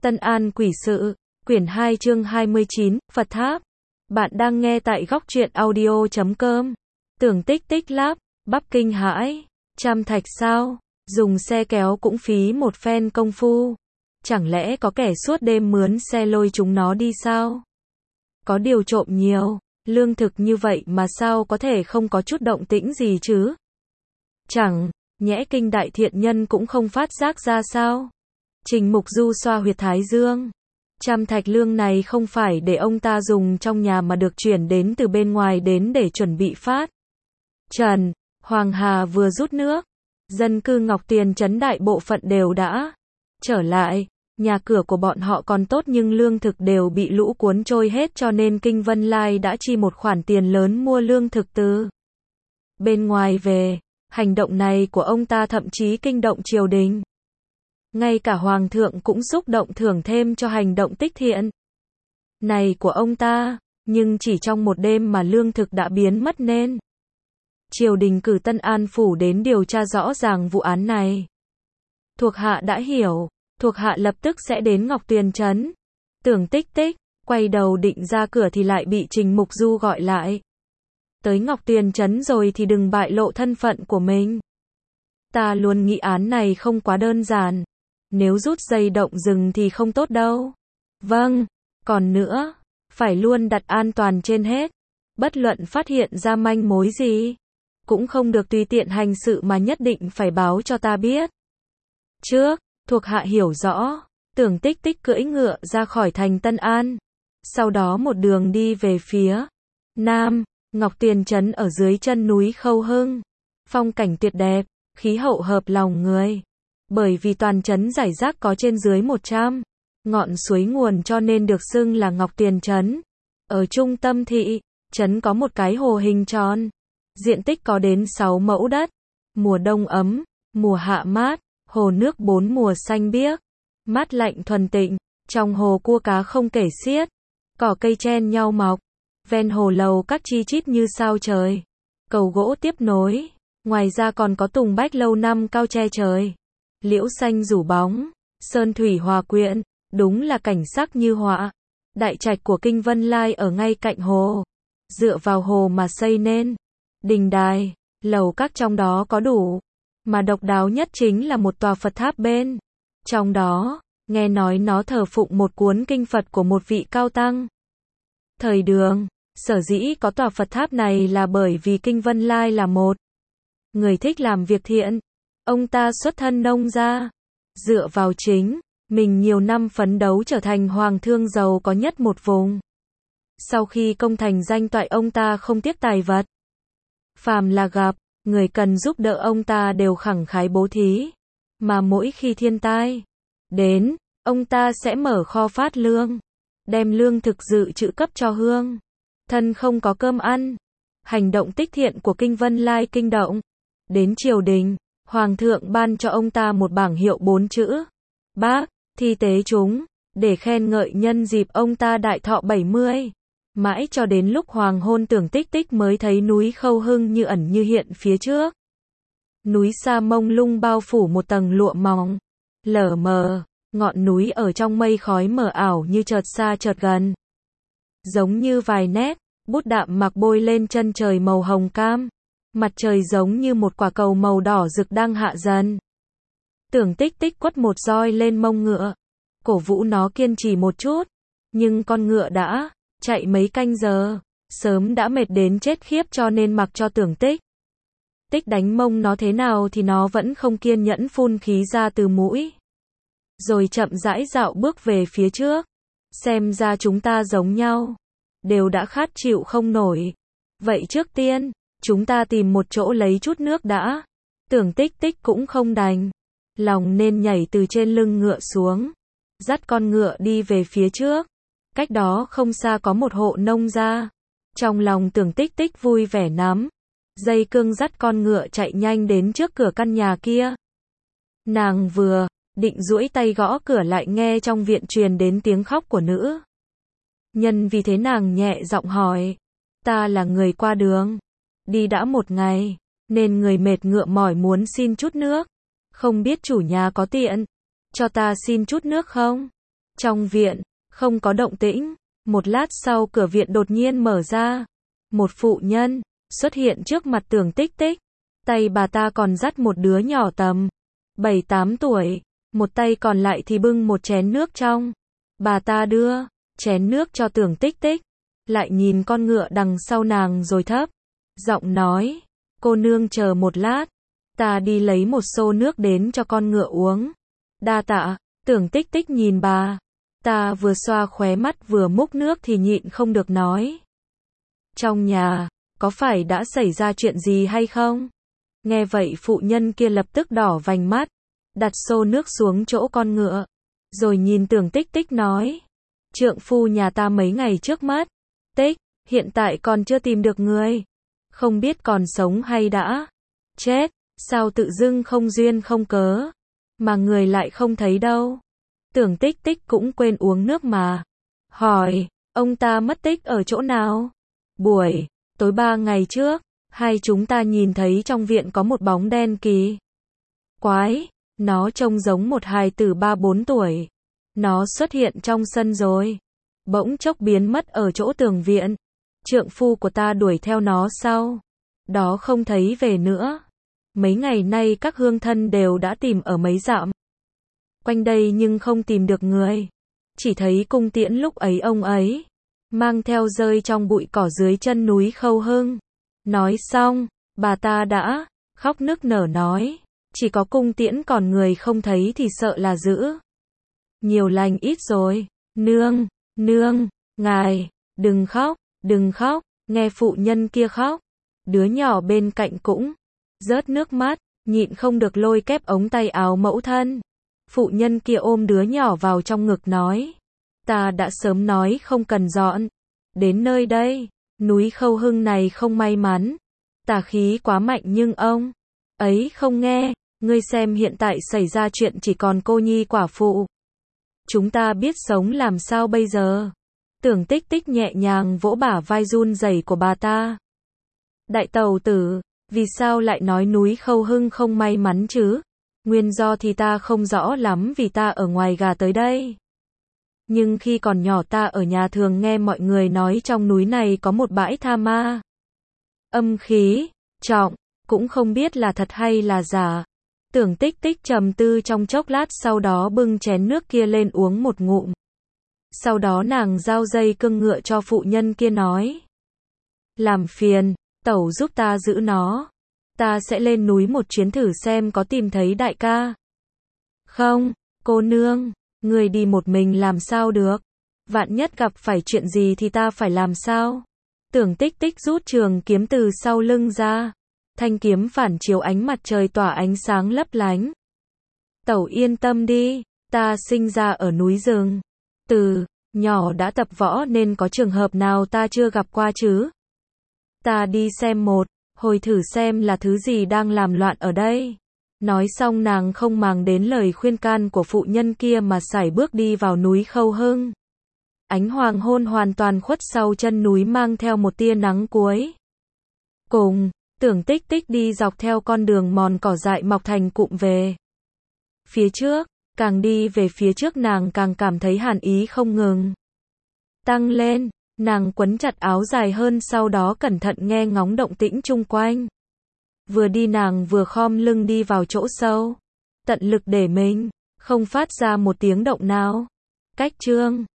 Tân An Quỷ Sự, quyển 2 chương 29, Phật Tháp. Bạn đang nghe tại góc truyện audio.com. Tưởng Tích Tích Láp, bắp kinh hãi. Trăm thạch sao? Dùng xe kéo cũng phí một phen công phu. Chẳng lẽ có kẻ suốt đêm mướn xe lôi chúng nó đi sao? Có điều trộm nhiều, lương thực như vậy mà sao có thể không có chút động tĩnh gì chứ? Chẳng nhẽ kinh đại thiện nhân cũng không phát giác ra sao? Trình Mục Du xoa huyệt thái dương. Trăm thạch lương này không phải để ông ta dùng trong nhà mà được chuyển đến từ bên ngoài đến để chuẩn bị phát. Trần, Hoàng Hà vừa rút nước. Dân cư Ngọc Tiền trấn đại bộ phận đều đã trở lại. Nhà cửa của bọn họ còn tốt nhưng lương thực đều bị lũ cuốn trôi hết, cho nên Kinh Vân Lai đã chi một khoản tiền lớn mua lương thực từ bên ngoài về. Hành động này của ông ta thậm chí kinh động triều đình. Ngay cả Hoàng thượng cũng xúc động thưởng thêm cho hành động tích thiện này của ông ta, nhưng chỉ trong một đêm mà lương thực đã biến mất nên triều đình cử Tân An Phủ đến điều tra rõ ràng vụ án này. Thuộc hạ đã hiểu, thuộc hạ lập tức sẽ đến Ngọc Tuyền trấn. Tưởng Tích Tích quay đầu định ra cửa thì lại bị Trình Mục Du gọi lại. Tới Ngọc Tuyền trấn rồi thì đừng bại lộ thân phận của mình. Ta luôn nghĩ án này không quá đơn giản. Nếu rút dây động rừng thì không tốt đâu. Vâng, còn nữa, phải luôn đặt an toàn trên hết. Bất luận phát hiện ra manh mối gì, cũng không được tùy tiện hành sự mà nhất định phải báo cho ta biết. Trước, thuộc hạ hiểu rõ. Tưởng Tích Tích cưỡi ngựa ra khỏi thành Tân An. Sau đó một đường đi về phía nam. Ngọc Tiền trấn ở dưới chân núi Khâu Hưng. Phong cảnh tuyệt đẹp, khí hậu hợp lòng người. Bởi vì toàn trấn rải rác có trên dưới 100 ngọn suối nguồn cho nên được xưng là Ngọc Tiền trấn. Ở trung tâm thị trấn có một cái hồ hình tròn, diện tích có đến 6 mẫu đất. Mùa đông ấm, mùa hạ mát, hồ nước 4 mùa xanh biếc, mát lạnh thuần tịnh. Trong hồ cua cá không kể xiết, cỏ cây chen nhau mọc, ven hồ lầu các chi chít như sao trời, cầu gỗ tiếp nối. Ngoài ra còn có tùng bách lâu năm cao che trời, liễu xanh rủ bóng, sơn thủy hòa quyện, đúng là cảnh sắc như họa. Đại trạch của Kinh Vân Lai ở ngay cạnh hồ, dựa vào hồ mà xây nên đình đài, lầu các trong đó có đủ, mà độc đáo nhất chính là một tòa Phật tháp bên trong đó. Nghe nói nó thờ phụng một cuốn kinh Phật của một vị cao tăng thời Đường. Sở dĩ có tòa Phật tháp này là bởi vì Kinh Vân Lai là một người thích làm việc thiện. Ông ta xuất thân nông gia, dựa vào chính mình nhiều năm phấn đấu trở thành hoàng thương giàu có nhất một vùng. Sau khi công thành danh toại, ông ta không tiếc tài vật. Phàm là gặp người cần giúp đỡ, ông ta đều khẳng khái bố thí. Mà mỗi khi thiên tai đến, ông ta sẽ mở kho phát lương, đem lương thực dự trữ cấp cho hương thân không có cơm ăn. Hành động tích thiện của Kinh Vân Lai kinh động đến triều đình. Hoàng thượng ban cho ông ta một bảng hiệu 4 chữ: Bác, thi tế chúng, để khen ngợi nhân dịp ông ta đại thọ 70. Mãi cho đến lúc hoàng hôn, Tưởng Tích Tích mới thấy núi Khâu Hưng như ẩn như hiện phía trước. Núi xa mông lung bao phủ một tầng lụa mỏng, lờ mờ, ngọn núi ở trong mây khói mờ ảo như chợt xa chợt gần. Giống như vài nét bút đạm mạc bôi lên chân trời màu hồng cam. Mặt trời giống như một quả cầu màu đỏ rực đang hạ dần. Tưởng Tích Tích quất một roi lên mông ngựa, cổ vũ nó kiên trì một chút. Nhưng con ngựa đã chạy mấy canh giờ, sớm đã mệt đến chết khiếp, cho nên mặc cho Tưởng Tích Tích đánh mông nó thế nào thì nó vẫn không kiên nhẫn, phun khí ra từ mũi. Rồi chậm rãi dạo bước về phía trước. Xem ra chúng ta giống nhau, đều đã khát chịu không nổi. Vậy trước tiên, chúng ta tìm một chỗ lấy chút nước đã. Tưởng Tích Tích cũng không đành lòng nên nhảy từ trên lưng ngựa xuống, dắt con ngựa đi về phía trước. Cách đó không xa có một hộ nông gia. Trong lòng Tưởng Tích Tích vui vẻ nắm dây cương dắt con ngựa chạy nhanh đến trước cửa căn nhà kia. Nàng vừa định duỗi tay gõ cửa lại nghe trong viện truyền đến tiếng khóc của nữ nhân, vì thế nàng nhẹ giọng hỏi: Ta là người qua đường, đi đã một ngày, nên người mệt ngựa mỏi, muốn xin chút nước. Không biết chủ nhà có tiện cho ta xin chút nước không? Trong viện, không có động tĩnh. Một lát sau cửa viện đột nhiên mở ra. Một phụ nhân xuất hiện trước mặt Tưởng Tích Tích. Tay bà ta còn dắt một đứa nhỏ tầm 7-8 tuổi. Một tay còn lại thì bưng một chén nước trong. Bà ta đưa chén nước cho Tưởng Tích Tích. Lại nhìn con ngựa đằng sau nàng rồi thấp giọng nói. Cô nương chờ một lát. Ta đi lấy một xô nước đến cho con ngựa uống. Đa tạ. Tưởng Tích Tích nhìn bà ta vừa xoa khóe mắt vừa múc nước thì nhịn không được nói. Trong nhà, có phải đã xảy ra chuyện gì hay không? Nghe vậy phụ nhân kia lập tức đỏ vành mắt, đặt xô nước xuống chỗ con ngựa, rồi nhìn Tưởng Tích Tích nói. Trượng phu nhà ta mấy ngày trước mất. Tích, hiện tại còn chưa tìm được người. Không biết còn sống hay đã chết, sao tự dưng không duyên không cớ, mà người lại không thấy đâu. Tưởng Tích Tích cũng quên uống nước mà. Hỏi, ông ta mất tích ở chỗ nào? Buổi tối 3 ngày trước, hai chúng ta nhìn thấy trong viện có một bóng đen kỳ quái. Nó trông giống một hài tử 3-4 tuổi. Nó xuất hiện trong sân rồi bỗng chốc biến mất ở chỗ tường viện. Trượng phu của ta đuổi theo nó sau đó không thấy về nữa. Mấy ngày nay các hương thân đều đã tìm ở mấy dặm quanh đây nhưng không tìm được người. Chỉ thấy cung tiễn lúc ấy ông ấy mang theo rơi trong bụi cỏ dưới chân núi Khâu Hưng. Nói xong, bà ta đã khóc nức nở nói. Chỉ có cung tiễn còn người không thấy thì sợ là giữ nhiều lành ít rồi. Nương, nương, ngài, đừng khóc, đừng khóc. Nghe phụ nhân kia khóc, đứa nhỏ bên cạnh cũng rớt nước mắt, nhịn không được lôi kép ống tay áo mẫu thân. Phụ nhân kia ôm đứa nhỏ vào trong ngực nói. Ta đã sớm nói không cần dọn đến nơi đây. Núi Khâu Hưng này không may mắn. Tà khí quá mạnh nhưng ông ấy không nghe. Ngươi xem hiện tại xảy ra chuyện chỉ còn cô nhi quả phụ. Chúng ta biết sống làm sao bây giờ? Tưởng Tích Tích nhẹ nhàng vỗ bả vai run rẩy của bà ta. Đại tẩu tử, vì sao lại nói núi Khâu Hưng không may mắn chứ? Nguyên do thì ta không rõ lắm vì ta ở ngoài gà tới đây. Nhưng khi còn nhỏ ta ở nhà thường nghe mọi người nói trong núi này có một bãi tha ma. Âm khí trọng, cũng không biết là thật hay là giả. Tưởng Tích Tích trầm tư trong chốc lát sau đó bưng chén nước kia lên uống một ngụm. Sau đó nàng giao dây cương ngựa cho phụ nhân kia nói. Làm phiền, tẩu giúp ta giữ nó. Ta sẽ lên núi một chuyến thử xem có tìm thấy đại ca. Không, cô nương, người đi một mình làm sao được. Vạn nhất gặp phải chuyện gì thì ta phải làm sao? Tưởng Tích Tích rút trường kiếm từ sau lưng ra. Thanh kiếm phản chiếu ánh mặt trời tỏa ánh sáng lấp lánh. Tẩu yên tâm đi, ta sinh ra ở núi rừng. Từ nhỏ đã tập võ nên có trường hợp nào ta chưa gặp qua chứ? Ta đi xem một hồi thử xem là thứ gì đang làm loạn ở đây. Nói xong nàng không màng đến lời khuyên can của phụ nhân kia mà sải bước đi vào núi Khâu Hưng. Ánh hoàng hôn hoàn toàn khuất sau chân núi mang theo một tia nắng cuối cùng. Tưởng Tích Tích đi dọc theo con đường mòn cỏ dại mọc thành cụm về phía trước. Càng đi về phía trước nàng càng cảm thấy hàn ý không ngừng tăng lên. Nàng quấn chặt áo dài hơn sau đó cẩn thận nghe ngóng động tĩnh chung quanh. Vừa đi nàng vừa khom lưng đi vào chỗ sâu, tận lực để mình không phát ra một tiếng động nào. Cách chương